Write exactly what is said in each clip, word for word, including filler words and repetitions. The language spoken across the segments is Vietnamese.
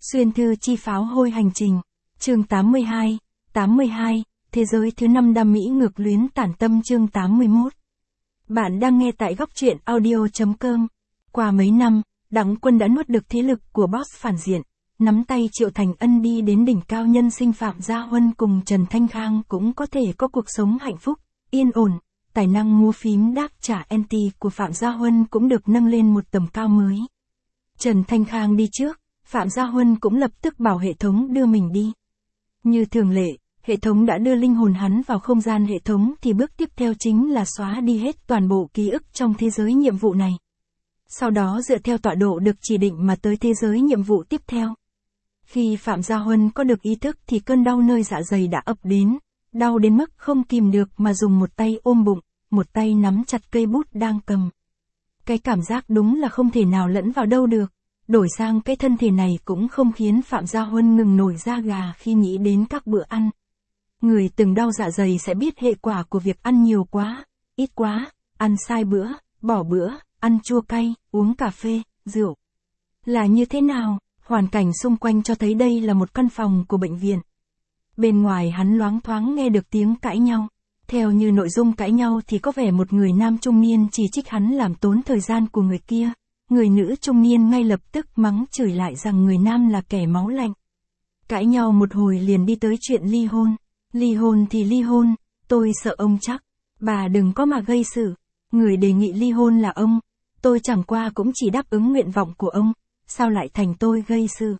Xuyên thư chi pháo hôi hành trình. Chương tám mươi hai, tám mươi hai, thế giới thứ năm đam mỹ ngược luyến tản tâm chương tám mươi mốt. Bạn đang nghe tại góc truyện audio chấm com. Qua mấy năm, Đặng Quân đã nuốt được thế lực của boss phản diện, nắm tay Triệu Thành Ân đi đến đỉnh cao nhân sinh Phạm Gia Huân cùng Trần Thanh Khang cũng có thể có cuộc sống hạnh phúc, yên ổn. Tài năng múa phím đáp trả anti của Phạm Gia Huân cũng được nâng lên một tầm cao mới. Trần Thanh Khang đi trước, Phạm Gia Huân cũng lập tức bảo hệ thống đưa mình đi. Như thường lệ, hệ thống đã đưa linh hồn hắn vào không gian hệ thống thì bước tiếp theo chính là xóa đi hết toàn bộ ký ức trong thế giới nhiệm vụ này. Sau đó dựa theo tọa độ được chỉ định mà tới thế giới nhiệm vụ tiếp theo. Khi Phạm Gia Huân có được ý thức thì cơn đau nơi dạ dày đã ập đến, đau đến mức không kìm được mà dùng một tay ôm bụng, một tay nắm chặt cây bút đang cầm. Cái cảm giác đúng là không thể nào lẫn vào đâu được. Đổi sang cái thân thể này cũng không khiến Phạm Gia Huân ngừng nổi da gà khi nghĩ đến các bữa ăn. Người từng đau dạ dày sẽ biết hệ quả của việc ăn nhiều quá, ít quá, ăn sai bữa, bỏ bữa, ăn chua cay, uống cà phê, rượu. Là như thế nào? Hoàn cảnh xung quanh cho thấy đây là một căn phòng của bệnh viện. Bên ngoài hắn loáng thoáng nghe được tiếng cãi nhau. Theo như nội dung cãi nhau thì có vẻ một người nam trung niên chỉ trích hắn làm tốn thời gian của người kia. Người nữ trung niên ngay lập tức mắng chửi lại rằng người nam là kẻ máu lạnh. Cãi nhau một hồi liền đi tới chuyện ly hôn. Ly hôn thì ly hôn, tôi sợ ông chắc. Bà đừng có mà gây sự. Người đề nghị ly hôn là ông. Tôi chẳng qua cũng chỉ đáp ứng nguyện vọng của ông. Sao lại thành tôi gây sự?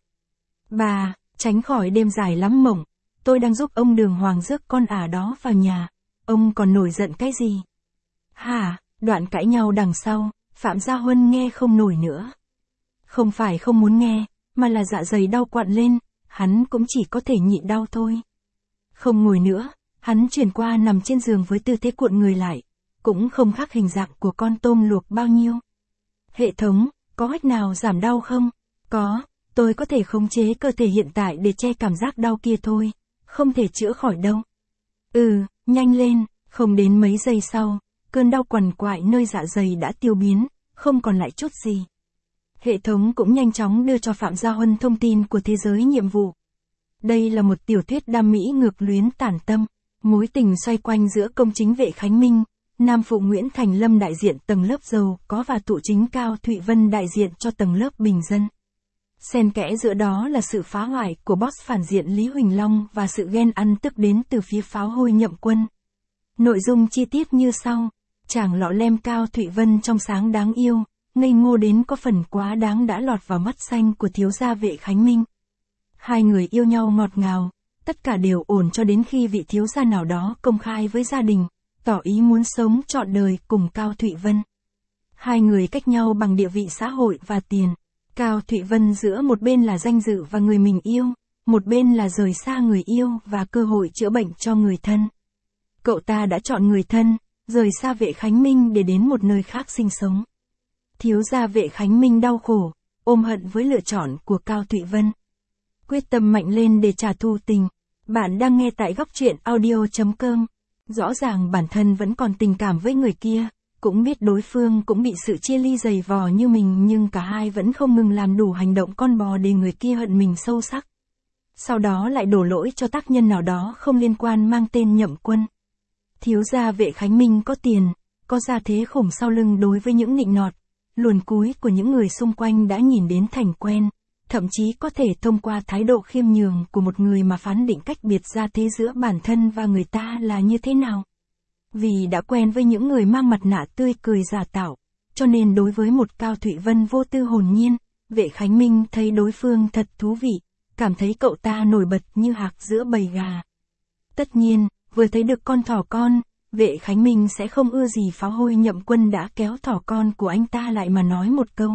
Bà, tránh khỏi đêm dài lắm mộng. Tôi đang giúp ông đường hoàng rước con ả đó vào nhà. Ông còn nổi giận cái gì? Hả? Đoạn cãi nhau đằng sau, Phạm Gia Huân nghe không nổi nữa. Không phải không muốn nghe, mà là dạ dày đau quặn lên, hắn cũng chỉ có thể nhịn đau thôi. Không ngồi nữa, hắn chuyển qua nằm trên giường với tư thế cuộn người lại, cũng không khác hình dạng của con tôm luộc bao nhiêu. Hệ thống, có cách nào giảm đau không? Có, tôi có thể khống chế cơ thể hiện tại để che cảm giác đau kia thôi, không thể chữa khỏi đâu. Ừ, nhanh lên, không đến mấy giây sau, cơn đau quằn quại nơi dạ dày đã tiêu biến, không còn lại chút gì. Hệ thống cũng nhanh chóng đưa cho Phạm Gia Huân thông tin của thế giới nhiệm vụ. Đây là một tiểu thuyết đam mỹ ngược luyến tản tâm, mối tình xoay quanh giữa công chính Vệ Khánh Minh, nam phụ Nguyễn Thành Lâm đại diện tầng lớp giàu có và tụ chính Cao Thụy Vân đại diện cho tầng lớp bình dân. Xen kẽ giữa đó là sự phá hoại của boss phản diện Lý Huỳnh Long và sự ghen ăn tức đến từ phía pháo hôi Nhậm Quân. Nội dung chi tiết như sau. Chàng lọ lem Cao Thụy Vân trong sáng đáng yêu, ngây ngô đến có phần quá đáng đã lọt vào mắt xanh của thiếu gia Vệ Khánh Minh. Hai người yêu nhau ngọt ngào, tất cả đều ổn cho đến khi vị thiếu gia nào đó công khai với gia đình, tỏ ý muốn sống trọn đời cùng Cao Thụy Vân. Hai người cách nhau bằng địa vị xã hội và tiền. Cao Thụy Vân giữa một bên là danh dự và người mình yêu, một bên là rời xa người yêu và cơ hội chữa bệnh cho người thân. Cậu ta đã chọn người thân, rời xa Vệ Khánh Minh để đến một nơi khác sinh sống. Thiếu gia Vệ Khánh Minh đau khổ, ôm hận với lựa chọn của Cao Thụy Vân. Quyết tâm mạnh lên để trả thù tình. Bạn đang nghe tại góc truyện audio chấm com. Rõ ràng bản thân vẫn còn tình cảm với người kia, cũng biết đối phương cũng bị sự chia ly dày vò như mình nhưng cả hai vẫn không ngừng làm đủ hành động con bò để người kia hận mình sâu sắc. Sau đó lại đổ lỗi cho tác nhân nào đó không liên quan mang tên Nhậm Quân. Thiếu gia Vệ Khánh Minh có tiền, có gia thế khủng sau lưng đối với những nịnh nọt, luồn cúi của những người xung quanh đã nhìn đến thành quen, thậm chí có thể thông qua thái độ khiêm nhường của một người mà phán định cách biệt gia thế giữa bản thân và người ta là như thế nào. Vì đã quen với những người mang mặt nạ tươi cười giả tạo, cho nên đối với một Cao Thụy Vân vô tư hồn nhiên, Vệ Khánh Minh thấy đối phương thật thú vị, cảm thấy cậu ta nổi bật như hạc giữa bầy gà. Tất nhiên, vừa thấy được con thỏ con, Vệ Khánh Minh sẽ không ưa gì pháo hôi Nhậm Quân đã kéo thỏ con của anh ta lại mà nói một câu.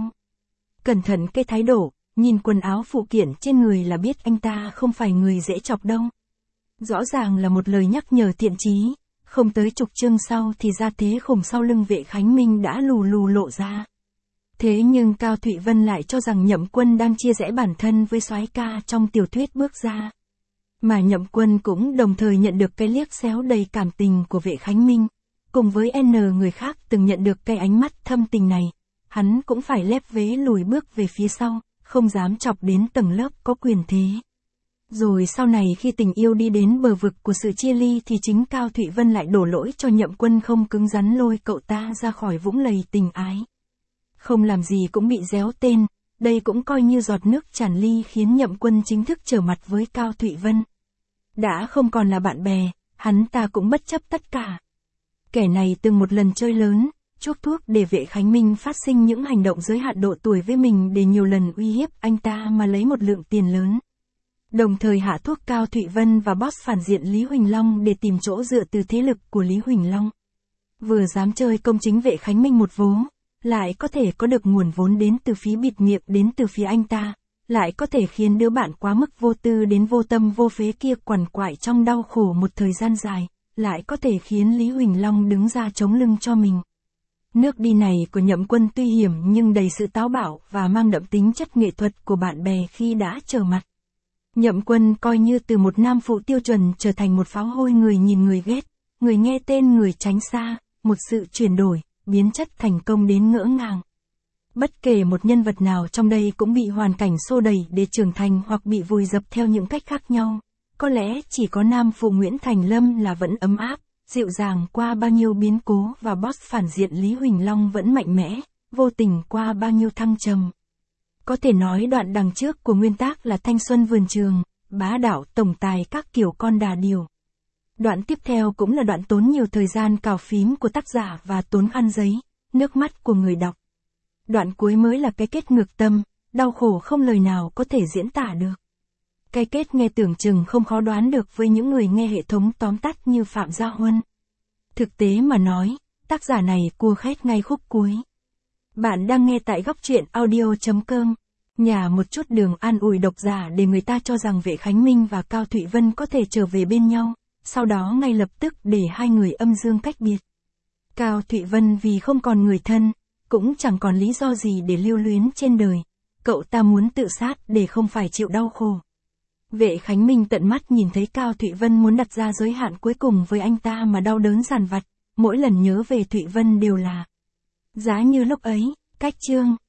Cẩn thận cái thái độ, nhìn quần áo phụ kiện trên người là biết anh ta không phải người dễ chọc đâu. Rõ ràng là một lời nhắc nhở thiện chí, không tới chục chương sau thì gia thế khủng sau lưng Vệ Khánh Minh đã lù lù lộ ra. Thế nhưng Cao Thụy Vân lại cho rằng Nhậm Quân đang chia rẽ bản thân với soái ca trong tiểu thuyết bước ra. Mà Nhậm Quân cũng đồng thời nhận được cái liếc xéo đầy cảm tình của Vệ Khánh Minh, cùng với N người khác từng nhận được cái ánh mắt thâm tình này, hắn cũng phải lép vế lùi bước về phía sau, không dám chọc đến tầng lớp có quyền thế. Rồi sau này khi tình yêu đi đến bờ vực của sự chia ly thì chính Cao Thụy Vân lại đổ lỗi cho Nhậm Quân không cứng rắn lôi cậu ta ra khỏi vũng lầy tình ái. Không làm gì cũng bị réo tên, đây cũng coi như giọt nước tràn ly khiến Nhậm Quân chính thức trở mặt với Cao Thụy Vân. Đã không còn là bạn bè, hắn ta cũng bất chấp tất cả. Kẻ này từng một lần chơi lớn, chuốc thuốc để Vệ Khánh Minh phát sinh những hành động giới hạn độ tuổi với mình để nhiều lần uy hiếp anh ta mà lấy một lượng tiền lớn. Đồng thời hạ thuốc Cao Thụy Vân và boss phản diện Lý Huỳnh Long để tìm chỗ dựa từ thế lực của Lý Huỳnh Long. Vừa dám chơi công chính Vệ Khánh Minh một vố, lại có thể có được nguồn vốn đến từ phía bịt miệng đến từ phía anh ta, lại có thể khiến đứa bạn quá mức vô tư đến vô tâm vô phế kia quằn quại trong đau khổ một thời gian dài, lại có thể khiến Lý Huỳnh Long đứng ra chống lưng cho mình. Nước đi này của Nhậm Quân tuy hiểm nhưng đầy sự táo bạo và mang đậm tính chất nghệ thuật của bạn bè khi đã trở mặt. Nhậm Quân coi như từ một nam phụ tiêu chuẩn trở thành một pháo hôi người nhìn người ghét, người nghe tên người tránh xa, một sự chuyển đổi, biến chất thành công đến ngỡ ngàng. Bất kể một nhân vật nào trong đây cũng bị hoàn cảnh xô đẩy để trưởng thành hoặc bị vùi dập theo những cách khác nhau. Có lẽ chỉ có nam phụ Nguyễn Thành Lâm là vẫn ấm áp, dịu dàng qua bao nhiêu biến cố và boss phản diện Lý Huỳnh Long vẫn mạnh mẽ, vô tình qua bao nhiêu thăng trầm. Có thể nói đoạn đằng trước của nguyên tác là thanh xuân vườn trường, bá đạo tổng tài các kiểu con đà điểu. Đoạn tiếp theo cũng là đoạn tốn nhiều thời gian cào phím của tác giả và tốn khăn giấy, nước mắt của người đọc. Đoạn cuối mới là cái kết ngược tâm, đau khổ không lời nào có thể diễn tả được. Cái kết nghe tưởng chừng không khó đoán được với những người nghe hệ thống tóm tắt như Phạm Gia Huân. Thực tế mà nói, tác giả này cua khét ngay khúc cuối. Bạn đang nghe tại góc truyện audio chấm com. Nhà một chút đường an ủi độc giả để người ta cho rằng Vệ Khánh Minh và Cao Thụy Vân có thể trở về bên nhau, sau đó ngay lập tức để hai người âm dương cách biệt. Cao Thụy Vân vì không còn người thân, cũng chẳng còn lý do gì để lưu luyến trên đời. Cậu ta muốn tự sát để không phải chịu đau khổ. Vệ Khánh Minh tận mắt nhìn thấy Cao Thụy Vân muốn đặt ra giới hạn cuối cùng với anh ta mà đau đớn dằn vặt, mỗi lần nhớ về Thụy Vân đều là giá như lúc ấy, cách chương.